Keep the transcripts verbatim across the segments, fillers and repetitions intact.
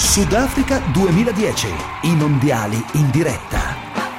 Sudafrica duemiladieci, i mondiali in diretta.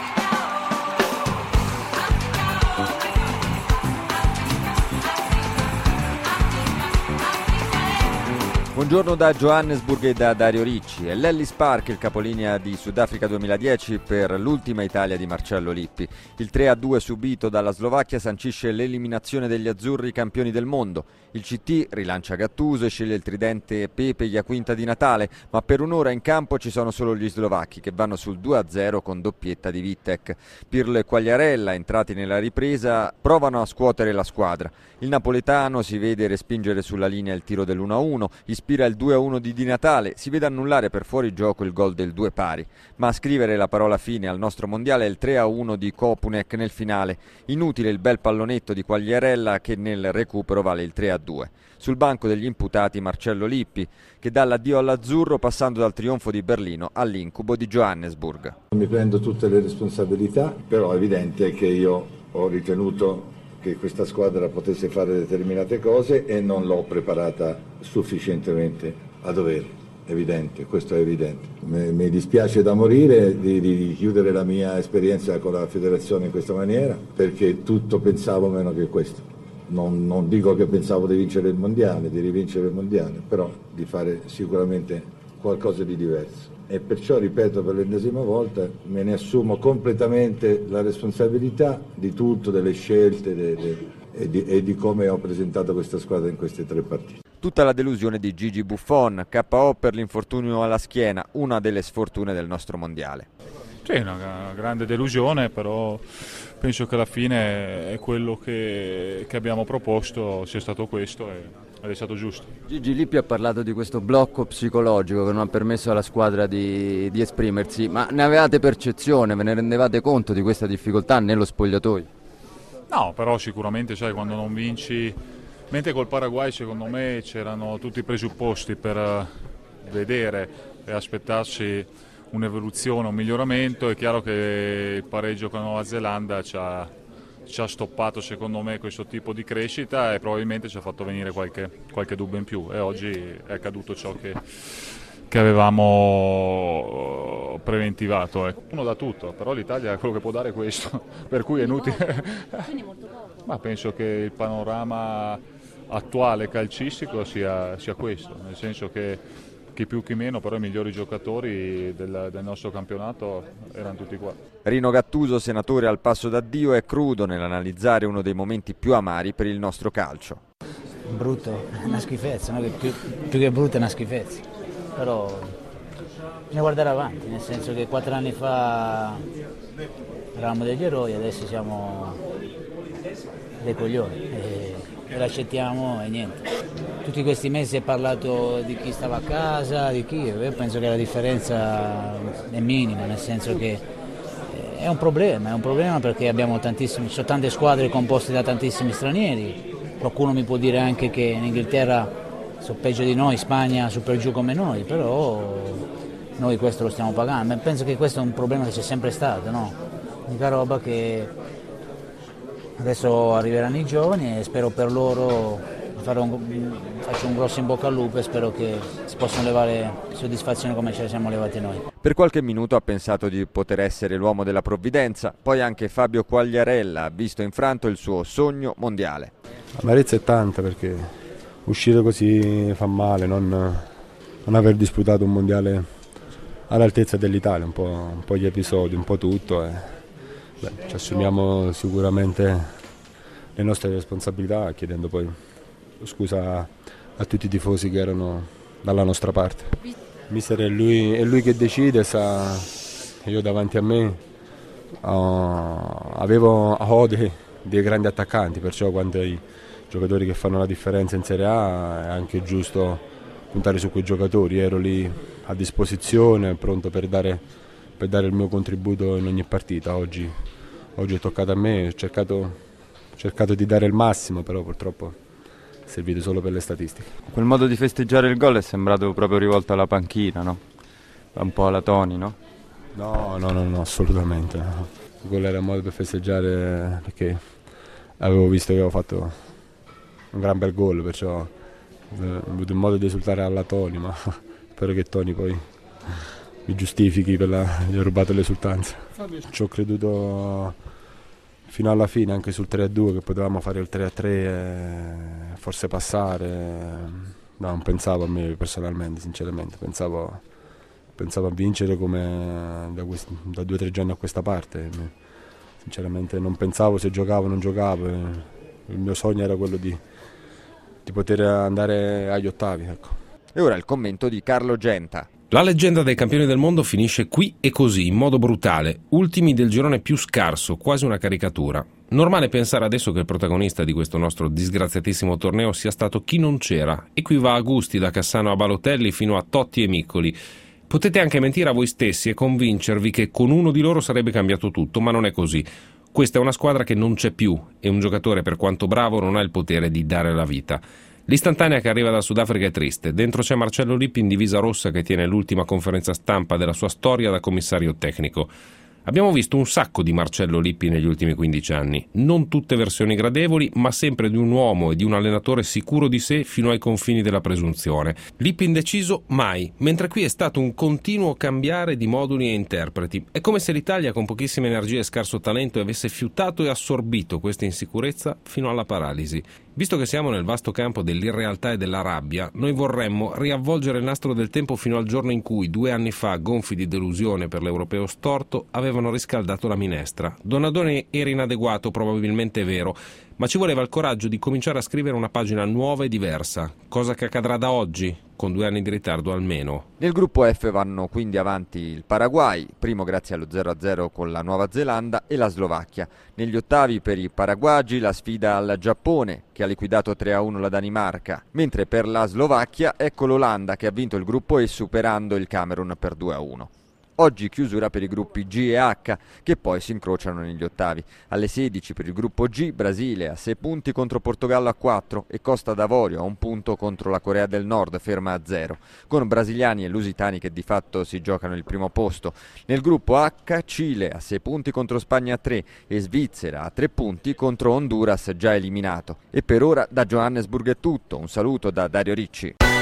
Buongiorno da Johannesburg e da Dario Ricci. È l'Ellis Park il capolinea di Sudafrica duemiladieci per l'ultima Italia di Marcello Lippi. Il tre a due subito dalla Slovacchia sancisce l'eliminazione degli azzurri campioni del mondo. Il C T rilancia Gattuso e sceglie il tridente Pepe Iaquinta di Natale, ma per un'ora in campo ci sono solo gli slovacchi che vanno sul due a zero con doppietta di Vitek. Pirlo e Quagliarella, entrati nella ripresa, provano a scuotere la squadra. Il napoletano si vede respingere sulla linea il tiro dell'uno a uno, ispira il due a uno di Di Natale, si vede annullare per fuori gioco il gol del due pari, ma a scrivere la parola fine al nostro mondiale è il tre a uno di Kopunek nel finale. Inutile il bel pallonetto di Quagliarella che nel recupero vale il tre a due. Sul banco degli imputati Marcello Lippi, che dà l'addio all'azzurro passando dal trionfo di Berlino all'incubo di Johannesburg. Mi prendo tutte le responsabilità, però è evidente che io ho ritenuto che questa squadra potesse fare determinate cose e non l'ho preparata sufficientemente a dovere. Evidente, questo è evidente. Mi, mi dispiace da morire di, di chiudere la mia esperienza con la federazione in questa maniera, perché tutto pensavo meno che questo. Non, non dico che pensavo di vincere il mondiale, di rivincere il mondiale, però di fare sicuramente qualcosa di diverso. E perciò, ripeto per l'ennesima volta, me ne assumo completamente la responsabilità di tutto, delle scelte de, de, e, di, e di come ho presentato questa squadra in queste tre partite. Tutta la delusione di Gigi Buffon, K O per l'infortunio alla schiena, una delle sfortune del nostro mondiale. Sì, una grande delusione, però penso che alla fine è quello che, che abbiamo proposto sia stato questo e, ed è stato giusto. Gigi Lippi ha parlato di questo blocco psicologico che non ha permesso alla squadra di, di esprimersi, ma ne avevate percezione, ve ne rendevate conto di questa difficoltà nello spogliatoio? No, però sicuramente sai, quando non vinci, mentre col Paraguay secondo me c'erano tutti i presupposti per vedere e aspettarsi un'evoluzione, un miglioramento. È chiaro che il pareggio con la Nuova Zelanda ci ha, ci ha stoppato secondo me questo tipo di crescita e probabilmente ci ha fatto venire qualche, qualche dubbio in più, e oggi è accaduto ciò che, che avevamo preventivato. Ecco. Uno dà tutto, però l'Italia è quello che può dare questo, per cui è inutile. Ma penso che il panorama attuale calcistico sia, sia questo, nel senso che chi più chi meno, però i migliori giocatori del, del nostro campionato erano tutti qua. Rino Gattuso, senatore al passo d'addio, è crudo nell'analizzare uno dei momenti più amari per il nostro calcio. Brutto, è una schifezza, no? più, più che brutto è una schifezza, però bisogna guardare avanti, nel senso che quattro anni fa eravamo degli eroi, adesso siamo dei coglioni e, e l'accettiamo e niente. Tutti questi mesi si è parlato di chi stava a casa, di chi, io penso che la differenza è minima, nel senso che è un problema, è un problema perché abbiamo tantissimi, ci sono tante squadre composte da tantissimi stranieri, qualcuno mi può dire anche che in Inghilterra sono peggio di noi, Spagna super giù come noi, però noi questo lo stiamo pagando, penso che questo è un problema che c'è sempre stato, no? L'unica roba che adesso arriveranno i giovani e spero per loro. Un, faccio un grosso in bocca al lupo e spero che si possano levare soddisfazione come ce le siamo levate noi. Per qualche minuto ha pensato di poter essere l'uomo della provvidenza, poi anche Fabio Quagliarella ha visto infranto il suo sogno mondiale. Amarezza è tanta perché uscire così fa male, non, non aver disputato un mondiale all'altezza dell'Italia, un po', un po' gli episodi, un po' tutto. E, beh, ci assumiamo sicuramente le nostre responsabilità chiedendo poi scusa a tutti i tifosi che erano dalla nostra parte. Mister è lui, è lui che decide, sa, io davanti a me uh, avevo ho dei, dei grandi attaccanti, perciò quando i giocatori che fanno la differenza in Serie A è anche giusto puntare su quei giocatori. Ero lì a disposizione, pronto per dare, per dare il mio contributo in ogni partita. Oggi, oggi è toccato a me, ho cercato, ho cercato di dare il massimo, però purtroppo servite solo per le statistiche. Quel modo di festeggiare il gol è sembrato proprio rivolto alla panchina, no? Un po' alla Toni, no? No, no, no, no, assolutamente. No. Quello era un modo per festeggiare perché avevo visto che avevo fatto un gran bel gol, perciò ho avuto il modo di esultare alla Toni, ma spero che Toni poi mi giustifichi per la, gli ho rubato l'esultanza. Ci ho creduto fino alla fine, anche sul tre a due, che potevamo fare il tre a tre e forse passare. No, non pensavo a me personalmente, sinceramente, pensavo, pensavo a vincere come da, quest- da due o tre giorni a questa parte. Sinceramente non pensavo se giocavo o non giocavo, il mio sogno era quello di, di poter andare agli ottavi. Ecco. E ora il commento di Carlo Genta. La leggenda dei campioni del mondo finisce qui e così, in modo brutale, ultimi del girone più scarso, quasi una caricatura. Normale pensare adesso che il protagonista di questo nostro disgraziatissimo torneo sia stato chi non c'era, e qui va a gusti da Cassano a Balotelli fino a Totti e Miccoli. Potete anche mentire a voi stessi e convincervi che con uno di loro sarebbe cambiato tutto, ma non è così. Questa è una squadra che non c'è più e un giocatore, per quanto bravo, non ha il potere di dare la vita. L'istantanea che arriva dal Sudafrica è triste. Dentro c'è Marcello Lippi in divisa rossa che tiene l'ultima conferenza stampa della sua storia da commissario tecnico. Abbiamo visto un sacco di Marcello Lippi negli ultimi quindici anni, non tutte versioni gradevoli, ma sempre di un uomo e di un allenatore sicuro di sé fino ai confini della presunzione. Lippi indeciso mai, mentre qui è stato un continuo cambiare di moduli e interpreti. È come se l'Italia con pochissime energie e scarso talento avesse fiutato e assorbito questa insicurezza fino alla paralisi. Visto che siamo nel vasto campo dell'irrealtà e della rabbia, noi vorremmo riavvolgere il nastro del tempo fino al giorno in cui, due anni fa, gonfi di delusione per l'europeo storto, avevano riscaldato la minestra. Donadoni era inadeguato, probabilmente vero, ma ci voleva il coraggio di cominciare a scrivere una pagina nuova e diversa, cosa che accadrà da oggi, con due anni di ritardo almeno. Nel gruppo F vanno quindi avanti il Paraguay, primo grazie allo zero a zero con la Nuova Zelanda, e la Slovacchia. Negli ottavi per i paraguagi la sfida al Giappone, che ha liquidato tre a uno la Danimarca, mentre per la Slovacchia ecco l'Olanda che ha vinto il gruppo E superando il Camerun per due a uno. Oggi chiusura per i gruppi G e H, che poi si incrociano negli ottavi. Alle sedici per il gruppo G, Brasile a sei punti contro Portogallo a quattro e Costa d'Avorio a un punto contro la Corea del Nord, ferma a zero, con brasiliani e lusitani che di fatto si giocano il primo posto. Nel gruppo H, Cile a sei punti contro Spagna a tre e Svizzera a tre punti contro Honduras già eliminato. E per ora da Johannesburg è tutto, un saluto da Dario Ricci.